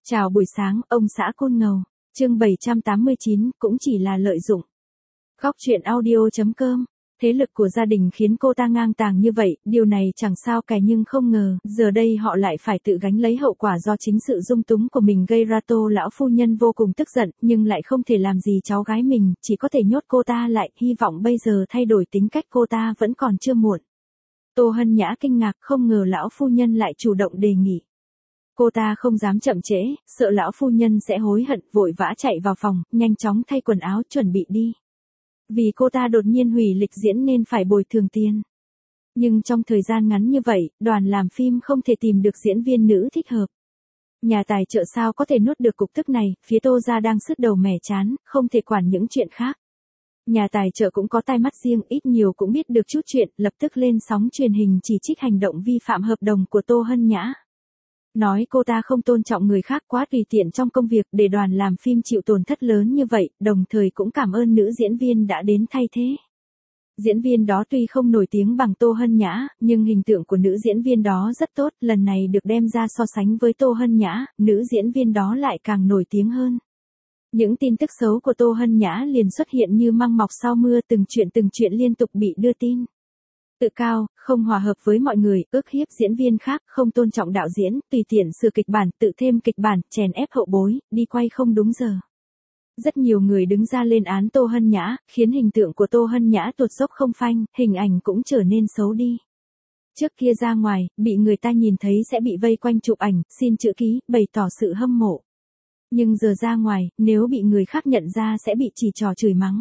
Chào buổi sáng, ông xã Côn Ngầu. Chương 789, cũng chỉ là lợi dụng. Góc truyện audio.com. Thế lực của gia đình khiến cô ta ngang tàng như vậy, điều này chẳng sao cả nhưng không ngờ, giờ đây họ lại phải tự gánh lấy hậu quả do chính sự dung túng của mình gây ra. Tô lão phu nhân vô cùng tức giận, nhưng lại không thể làm gì cháu gái mình, chỉ có thể nhốt cô ta lại, hy vọng bây giờ thay đổi tính cách cô ta vẫn còn chưa muộn. Tô Hân Nhã kinh ngạc, không ngờ lão phu nhân lại chủ động đề nghị. Cô ta không dám chậm trễ, sợ lão phu nhân sẽ hối hận, vội vã chạy vào phòng, nhanh chóng thay quần áo chuẩn bị đi. Vì cô ta đột nhiên hủy lịch diễn nên phải bồi thường tiền. Nhưng trong thời gian ngắn như vậy, đoàn làm phim không thể tìm được diễn viên nữ thích hợp. Nhà tài trợ sao có thể nuốt được cục tức này, phía Tô gia đang sứt đầu mẻ chán, không thể quản những chuyện khác. Nhà tài trợ cũng có tai mắt riêng, ít nhiều cũng biết được chút chuyện, lập tức lên sóng truyền hình chỉ trích hành động vi phạm hợp đồng của Tô Hân Nhã. Nói cô ta không tôn trọng người khác, quá tùy tiện trong công việc, để đoàn làm phim chịu tổn thất lớn như vậy, đồng thời cũng cảm ơn nữ diễn viên đã đến thay thế. Diễn viên đó tuy không nổi tiếng bằng Tô Hân Nhã, nhưng hình tượng của nữ diễn viên đó rất tốt, lần này được đem ra so sánh với Tô Hân Nhã, nữ diễn viên đó lại càng nổi tiếng hơn. Những tin tức xấu của Tô Hân Nhã liền xuất hiện như măng mọc sau mưa, từng chuyện liên tục bị đưa tin. Tự cao, không hòa hợp với mọi người, ức hiếp diễn viên khác, không tôn trọng đạo diễn, tùy tiện sửa kịch bản, tự thêm kịch bản, chèn ép hậu bối, đi quay không đúng giờ. Rất nhiều người đứng ra lên án Tô Hân Nhã, khiến hình tượng của Tô Hân Nhã tuột dốc không phanh, hình ảnh cũng trở nên xấu đi. Trước kia ra ngoài, bị người ta nhìn thấy sẽ bị vây quanh chụp ảnh, xin chữ ký, bày tỏ sự hâm mộ. Nhưng giờ ra ngoài, nếu bị người khác nhận ra sẽ bị chỉ trỏ chửi mắng.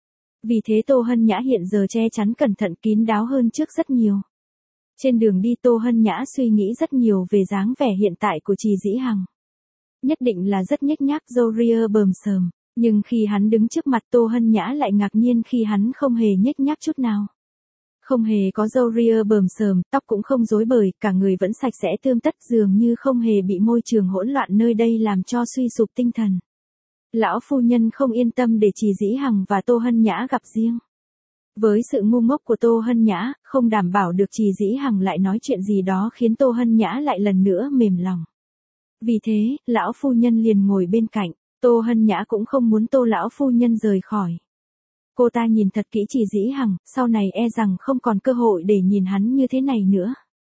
Vì thế Tô Hân Nhã hiện giờ che chắn cẩn thận kín đáo hơn trước rất nhiều. Trên đường đi Tô Hân Nhã suy nghĩ rất nhiều về dáng vẻ hiện tại của Trì Dĩ Hằng. Nhất định là rất nhếch nhác, râu ria bờm sờm, nhưng khi hắn đứng trước mặt Tô Hân Nhã lại ngạc nhiên khi hắn không hề nhếch nhác chút nào. Không hề có râu ria bờm sờm, tóc cũng không rối bời, cả người vẫn sạch sẽ tươm tất, dường như không hề bị môi trường hỗn loạn nơi đây làm cho suy sụp tinh thần. Lão phu nhân không yên tâm để Trì Dĩ Hằng và Tô Hân Nhã gặp riêng. Với sự ngu ngốc của Tô Hân Nhã, không đảm bảo được Trì Dĩ Hằng lại nói chuyện gì đó khiến Tô Hân Nhã lại lần nữa mềm lòng. Vì thế, lão phu nhân liền ngồi bên cạnh, Tô Hân Nhã cũng không muốn Tô lão phu nhân rời khỏi. Cô ta nhìn thật kỹ Trì Dĩ Hằng, sau này e rằng không còn cơ hội để nhìn hắn như thế này nữa.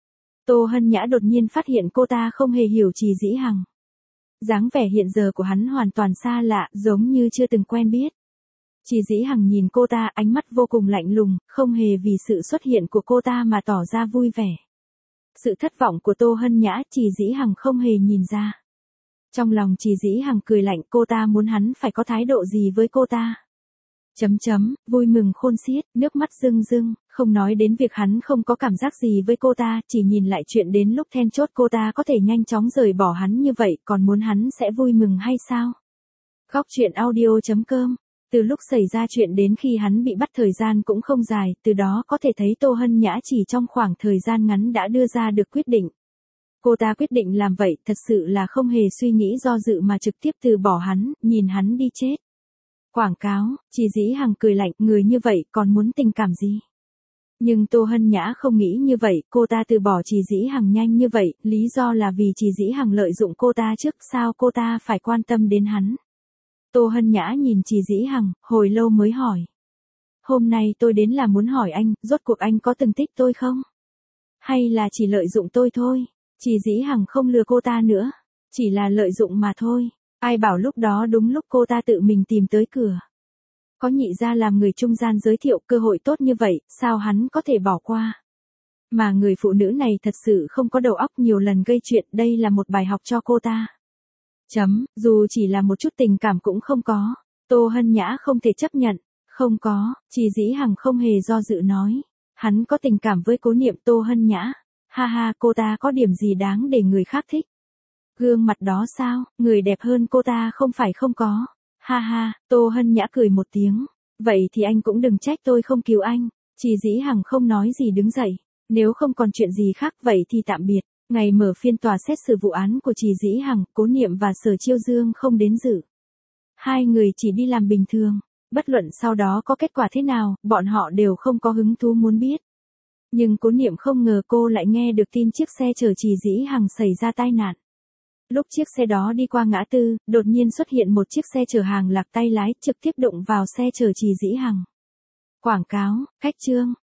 Tô Hân Nhã đột nhiên phát hiện cô ta không hề hiểu Trì Dĩ Hằng. Dáng vẻ hiện giờ của hắn hoàn toàn xa lạ, giống như chưa từng quen biết. Trì Dĩ Hằng nhìn cô ta, ánh mắt vô cùng lạnh lùng, không hề vì sự xuất hiện của cô ta mà tỏ ra vui vẻ. Sự thất vọng của Tô Hân Nhã, Trì Dĩ Hằng không hề nhìn ra. Trong lòng Trì Dĩ Hằng cười lạnh, cô ta muốn hắn phải có thái độ gì với cô ta. Vui mừng khôn xiết, nước mắt rưng rưng, không nói đến việc hắn không có cảm giác gì với cô ta, chỉ nhìn lại chuyện đến lúc then chốt cô ta có thể nhanh chóng rời bỏ hắn như vậy, còn muốn hắn sẽ vui mừng hay sao? Góc truyện audio.com. Từ lúc xảy ra chuyện đến khi hắn bị bắt thời gian cũng không dài, từ đó có thể thấy Tô Hân Nhã chỉ trong khoảng thời gian ngắn đã đưa ra được quyết định. Cô ta quyết định làm vậy, thật sự là không hề suy nghĩ do dự mà trực tiếp từ bỏ hắn, nhìn hắn đi chết. Quảng cáo, Trì Dĩ Hằng cười lạnh, người như vậy còn muốn tình cảm gì? Nhưng Tô Hân Nhã không nghĩ như vậy, cô ta từ bỏ Trì Dĩ Hằng nhanh như vậy, lý do là vì Trì Dĩ Hằng lợi dụng cô ta trước, sao cô ta phải quan tâm đến hắn? Tô Hân Nhã nhìn Trì Dĩ Hằng, hồi lâu mới hỏi. Hôm nay tôi đến là muốn hỏi anh, rốt cuộc anh có từng thích tôi không? Hay là chỉ lợi dụng tôi thôi? Trì Dĩ Hằng không lừa cô ta nữa, chỉ là lợi dụng mà thôi. Ai bảo lúc đó đúng lúc cô ta tự mình tìm tới cửa. Có nhị gia làm người trung gian giới thiệu cơ hội tốt như vậy, sao hắn có thể bỏ qua? Mà người phụ nữ này thật sự không có đầu óc, nhiều lần gây chuyện, đây là một bài học cho cô ta. Dù chỉ là một chút tình cảm cũng không có. Tô Hân Nhã không thể chấp nhận. Không có, Trì Dĩ Hằng không hề do dự nói. Hắn có tình cảm với Cố Niệm. Tô Hân Nhã. Ha ha, cô ta có điểm gì đáng để người khác thích? Gương mặt đó sao, người đẹp hơn cô ta không phải không có. Ha ha, Tô Hân Nhã cười một tiếng. Vậy thì anh cũng đừng trách tôi không cứu anh. Trì Dĩ Hằng không nói gì đứng dậy. Nếu không còn chuyện gì khác vậy thì tạm biệt. Ngày mở phiên tòa xét xử vụ án của Trì Dĩ Hằng, Cố Niệm và Sở Chiêu Dương không đến dự. Hai người chỉ đi làm bình thường. Bất luận sau đó có kết quả thế nào, bọn họ đều không có hứng thú muốn biết. Nhưng Cố Niệm không ngờ cô lại nghe được tin chiếc xe chở Trì Dĩ Hằng xảy ra tai nạn. Lúc chiếc xe đó đi qua ngã tư, đột nhiên xuất hiện một chiếc xe chở hàng lạc tay lái, trực tiếp đụng vào xe chở Trì Dĩ Hằng. Quảng cáo, khách trương,